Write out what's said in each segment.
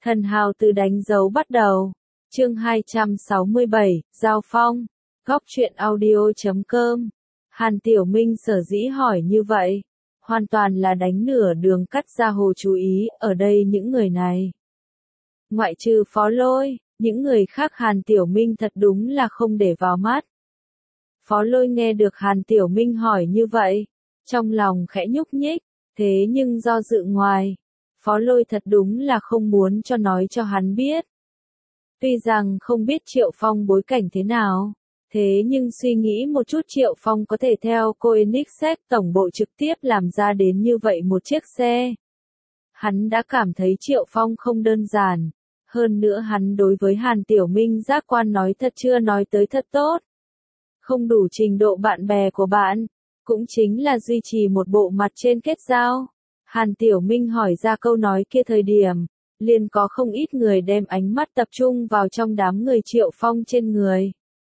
Thần hào từ đánh dấu bắt đầu. Chương 267, Giao Phong. Góc truyện audio.com. Hàn Tiểu Minh sở dĩ hỏi như vậy, hoàn toàn là đánh nửa đường cắt ra Hồ chú ý ở đây những người này. Ngoại trừ Phó Lôi, những người khác Hàn Tiểu Minh thật đúng là không để vào mắt. Phó Lôi nghe được Hàn Tiểu Minh hỏi như vậy, trong lòng khẽ nhúc nhích, thế nhưng do dự ngoài, Phó Lôi thật đúng là không muốn cho nói cho hắn biết. Tuy rằng không biết Triệu Phong bối cảnh thế nào, thế nhưng suy nghĩ một chút Triệu Phong có thể theo Koenigsegg tổng bộ trực tiếp làm ra đến như vậy một chiếc xe. Hắn đã cảm thấy Triệu Phong không đơn giản, hơn nữa hắn đối với Hàn Tiểu Minh giác quan nói thật chưa nói tới thật tốt. Không đủ trình độ bạn bè của bạn, cũng chính là duy trì một bộ mặt trên kết giao. Hàn Tiểu Minh hỏi ra câu nói kia thời điểm, liền có không ít người đem ánh mắt tập trung vào trong đám người Triệu Phong trên người.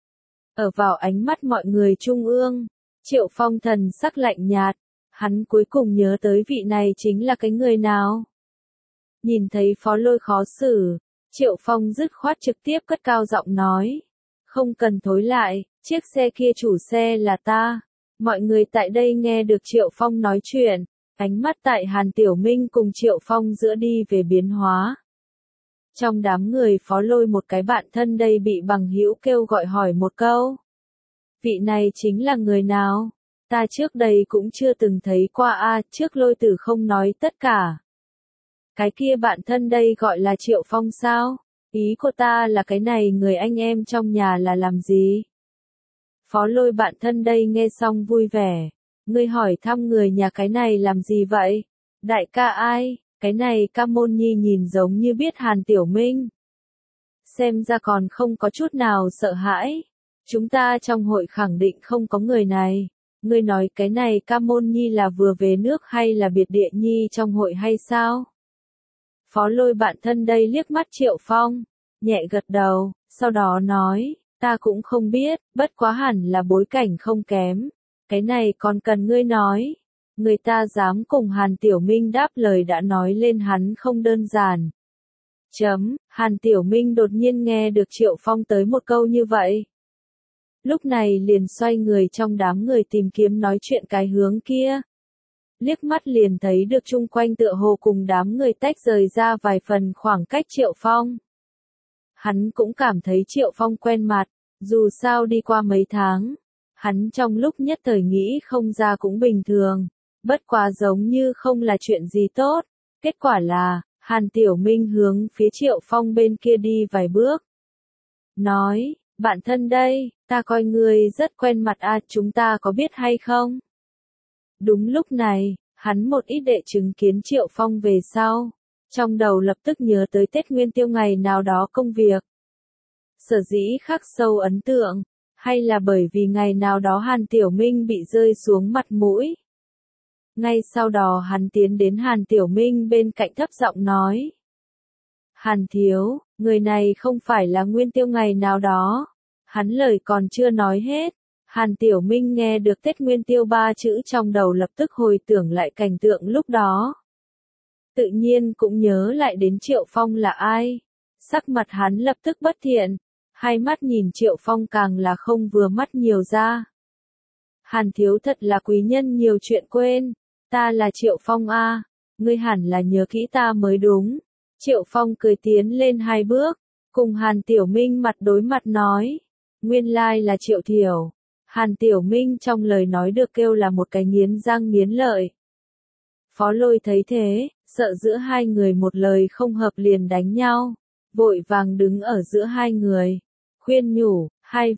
Ở vào ánh mắt mọi người trung ương, Triệu Phong thần sắc lạnh nhạt, hắn cuối cùng nhớ tới vị này chính là cái người nào. Nhìn thấy Phó Lôi khó xử, Triệu Phong dứt khoát trực tiếp cất cao giọng nói, không cần thối lại, chiếc xe kia chủ xe là ta. Mọi người tại đây nghe được Triệu Phong nói chuyện, ánh mắt tại Hàn Tiểu Minh cùng Triệu Phong giữa đi về biến hóa. Trong đám người Phó Lôi một cái bạn thân đây bị bằng hữu kêu gọi hỏi một câu. Vị này chính là người nào? Ta trước đây cũng chưa từng thấy qua trước Lôi Tử không nói tất cả. Cái kia bạn thân đây gọi là Triệu Phong sao? Ý của ta là cái này người anh em trong nhà là làm gì? Phó Lôi bạn thân đây nghe xong vui vẻ. Ngươi hỏi thăm người nhà cái này làm gì vậy? Đại ca ai? Cái này Ca Môn Nhi nhìn giống như biết Hàn Tiểu Minh. Xem ra còn không có chút nào sợ hãi. Chúng ta trong hội khẳng định không có người này. Ngươi nói cái này Ca Môn Nhi là vừa về nước hay là biệt địa nhi trong hội hay sao? Phó Lôi bạn thân đây liếc mắt Triệu Phong, nhẹ gật đầu, sau đó nói, ta cũng không biết, bất quá hẳn là bối cảnh không kém. Cái này còn cần ngươi nói. Người ta dám cùng Hàn Tiểu Minh đáp lời đã nói lên hắn không đơn giản. Hàn Tiểu Minh đột nhiên nghe được Triệu Phong tới một câu như vậy. Lúc này liền xoay người trong đám người tìm kiếm nói chuyện cái hướng kia. Liếc mắt liền thấy được chung quanh tựa hồ cùng đám người tách rời ra vài phần khoảng cách Triệu Phong. Hắn cũng cảm thấy Triệu Phong quen mặt, dù sao đi qua mấy tháng. Hắn trong lúc nhất thời nghĩ không ra cũng bình thường, bất quá giống như không là chuyện gì tốt. Kết quả là, Hàn Tiểu Minh hướng phía Triệu Phong bên kia đi vài bước. Nói, bạn thân đây, ta coi ngươi rất quen mặt chúng ta có biết hay không? Đúng lúc này, hắn một ít đệ chứng kiến Triệu Phong về sau. Trong đầu lập tức nhớ tới Tết Nguyên Tiêu ngày nào đó công việc. Sở dĩ khắc sâu ấn tượng. Hay là bởi vì ngày nào đó Hàn Tiểu Minh bị rơi xuống mặt mũi. Ngay sau đó hắn tiến đến Hàn Tiểu Minh bên cạnh thấp giọng nói. Hàn thiếu, người này không phải là Nguyên Tiêu ngày nào đó. Hắn lời còn chưa nói hết. Hàn Tiểu Minh nghe được Tết Nguyên Tiêu 3 chữ trong đầu lập tức hồi tưởng lại cảnh tượng lúc đó. Tự nhiên cũng nhớ lại đến Triệu Phong là ai. Sắc mặt hắn lập tức bất thiện. Hai mắt nhìn Triệu Phong càng là không vừa mắt nhiều ra. Hàn thiếu thật là quý nhân nhiều chuyện quên. Ta là Triệu Phong ngươi hẳn là nhớ kỹ ta mới đúng. Triệu Phong cười tiến lên hai bước, cùng Hàn Tiểu Minh mặt đối mặt nói. Nguyên lai là Triệu Thiểu. Hàn Tiểu Minh trong lời nói được kêu là một cái nghiến răng nghiến lợi. Phó Lôi thấy thế, sợ giữa hai người một lời không hợp liền đánh nhau, vội vàng đứng ở giữa hai người. Khuyên nhủ,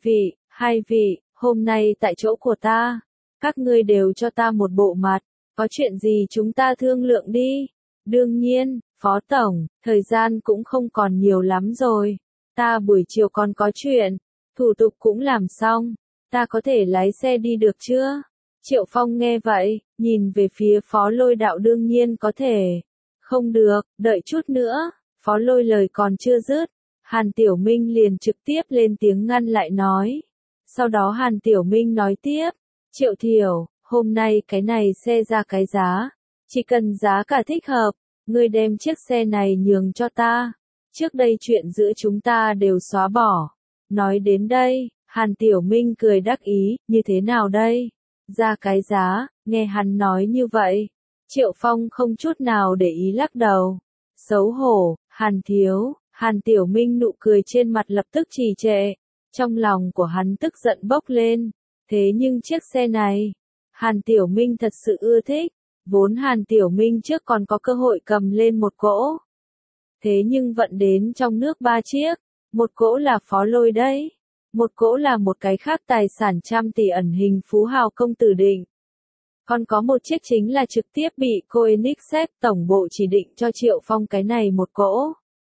hai vị, hôm nay tại chỗ của ta, các ngươi đều cho ta một bộ mặt, có chuyện gì chúng ta thương lượng đi. Đương nhiên, Phó Tổng, thời gian cũng không còn nhiều lắm rồi, ta buổi chiều còn có chuyện, thủ tục cũng làm xong, ta có thể lái xe đi được chưa? Triệu Phong nghe vậy, nhìn về phía Phó Lôi đạo đương nhiên có thể. Không được, đợi chút nữa, Phó Lôi lời còn chưa dứt. Hàn Tiểu Minh liền trực tiếp lên tiếng ngăn lại nói. Sau đó Hàn Tiểu Minh nói tiếp, Triệu Thiểu, hôm nay cái này xe ra cái giá, chỉ cần giá cả thích hợp, ngươi đem chiếc xe này nhường cho ta, trước đây chuyện giữa chúng ta đều xóa bỏ. Nói đến đây, Hàn Tiểu Minh cười đắc ý, như thế nào đây? Ra cái giá, nghe hắn nói như vậy. Triệu Phong không chút nào để ý lắc đầu. Xấu hổ, Hàn thiếu, Hàn Tiểu Minh nụ cười trên mặt lập tức trì trệ. Trong lòng của hắn tức giận bốc lên. Thế nhưng chiếc xe này, Hàn Tiểu Minh thật sự ưa thích. Vốn Hàn Tiểu Minh trước còn có cơ hội cầm lên một cỗ. Thế nhưng vận đến trong nước 3 chiếc. Một cỗ là Phó Lôi đấy. Một cỗ là một cái khác tài sản trăm tỷ ẩn hình phú hào công tử Định. Còn có một chiếc chính là trực tiếp bị Koenigsegg tổng bộ chỉ định cho Triệu Phong cái này một cỗ.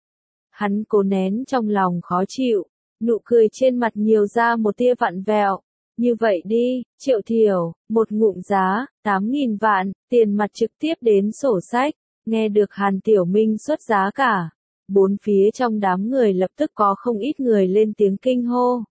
Hắn cố nén trong lòng khó chịu, nụ cười trên mặt nhiều ra một tia vặn vẹo. Như vậy đi, Triệu Thiểu, một ngụm giá, 8.000 vạn, tiền mặt trực tiếp đến sổ sách, nghe được Hàn Tiểu Minh xuất giá cả. Bốn phía trong đám người lập tức có không ít người lên tiếng kinh hô.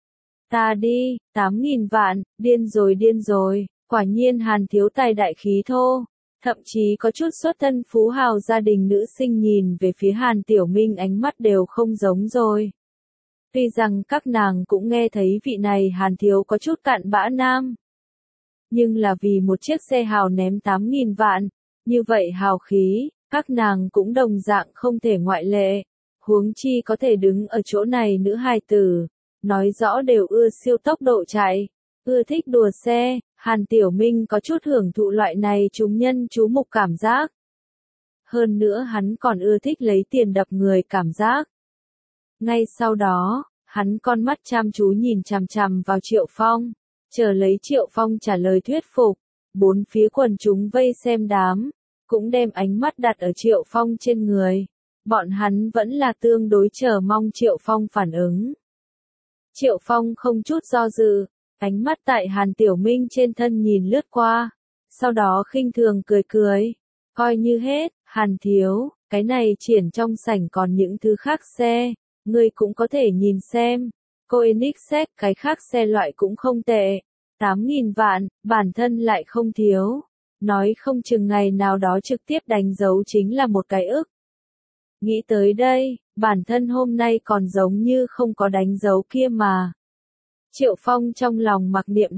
Ta đi, 8.000 vạn, điên rồi, quả nhiên Hàn thiếu tài đại khí thô. Thậm chí có chút xuất thân phú hào gia đình nữ sinh nhìn về phía Hàn Tiểu Minh ánh mắt đều không giống rồi. Tuy rằng các nàng cũng nghe thấy vị này Hàn thiếu có chút cặn bã nam. Nhưng là vì một chiếc xe hào ném 8.000 vạn, như vậy hào khí, các nàng cũng đồng dạng không thể ngoại lệ. Huống chi có thể đứng ở chỗ này nữ hài tử, nói rõ đều ưa siêu tốc độ chạy, ưa thích đùa xe. Hàn Tiểu Minh có chút hưởng thụ loại này chúng nhân chú mục cảm giác. Hơn nữa hắn còn ưa thích lấy tiền đập người cảm giác. Ngay sau đó, hắn con mắt chăm chú nhìn chằm chằm vào Triệu Phong, chờ lấy Triệu Phong trả lời thuyết phục. Bốn phía quần chúng vây xem đám, cũng đem ánh mắt đặt ở Triệu Phong trên người. Bọn hắn vẫn là tương đối chờ mong Triệu Phong phản ứng. Triệu Phong không chút do dự, ánh mắt tại Hàn Tiểu Minh trên thân nhìn lướt qua, sau đó khinh thường cười. Coi như hết, Hàn thiếu, cái này triển trong sảnh còn những thứ khác xe, ngươi cũng có thể nhìn xem. Koenigsegg cái khác xe loại cũng không tệ. 8.000 vạn, bản thân lại không thiếu. Nói không chừng ngày nào đó trực tiếp đánh dấu chính là một cái ức. Nghĩ tới đây, bản thân hôm nay còn giống như không có đánh dấu kia mà. Triệu Phong trong lòng mặc niệm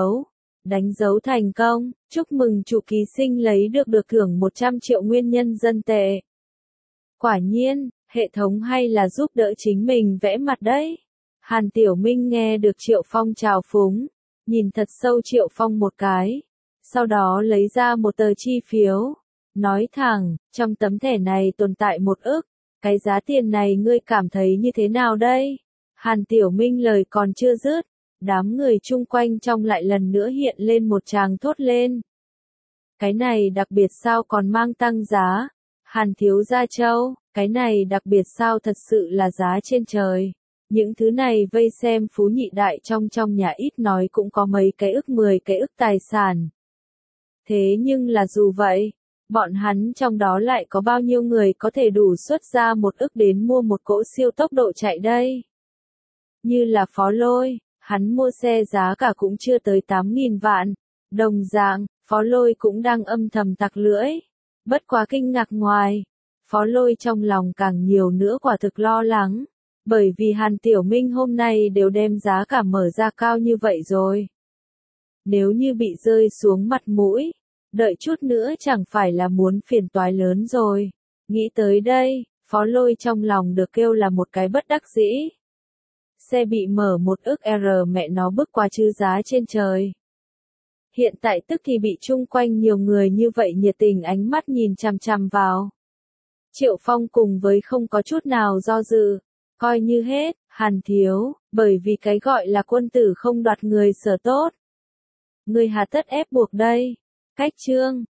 đánh dấu thành công, chúc mừng chủ ký sinh lấy được thưởng 100 triệu nguyên nhân dân tệ. Quả nhiên, hệ thống hay là giúp đỡ chính mình vẽ mặt đấy. Hàn Tiểu Minh nghe được Triệu Phong chào phúng, nhìn thật sâu Triệu Phong một cái, sau đó lấy ra một tờ chi phiếu, nói thẳng, trong tấm thẻ này tồn tại 1 ức, cái giá tiền này ngươi cảm thấy như thế nào đây? Hàn Tiểu Minh lời còn chưa dứt, đám người chung quanh trong lại lần nữa hiện lên một tràng thốt lên. Cái này đặc biệt sao còn mang tăng giá? Hàn thiếu gia châu, cái này đặc biệt sao thật sự là giá trên trời. Những thứ này vây xem phú nhị đại trong nhà ít nói cũng có mấy cái ức 10 cái ức tài sản. Thế nhưng là dù vậy, bọn hắn trong đó lại có bao nhiêu người có thể đủ xuất ra 1 ức đến mua một cỗ siêu tốc độ chạy đây? Như là Phó Lôi, hắn mua xe giá cả cũng chưa tới 8.000 vạn. Đồng dạng, Phó Lôi cũng đang âm thầm tặc lưỡi. Bất quá kinh ngạc ngoài, Phó Lôi trong lòng càng nhiều nữa quả thực lo lắng. Bởi vì Hàn Tiểu Minh hôm nay đều đem giá cả mở ra cao như vậy rồi. Nếu như bị rơi xuống mặt mũi, đợi chút nữa chẳng phải là muốn phiền toái lớn rồi. Nghĩ tới đây, Phó Lôi trong lòng được kêu là một cái bất đắc dĩ. Xe bị mở 1 ức mẹ nó bức qua chư giá trên trời. Hiện tại tức thì bị chung quanh nhiều người như vậy nhiệt tình ánh mắt nhìn chằm chằm vào. Triệu Phong cùng với không có chút nào do dự, coi như hết, Hàn thiếu, bởi vì cái gọi là quân tử không đoạt người sở tốt. Người hà tất ép buộc đây. Cách chương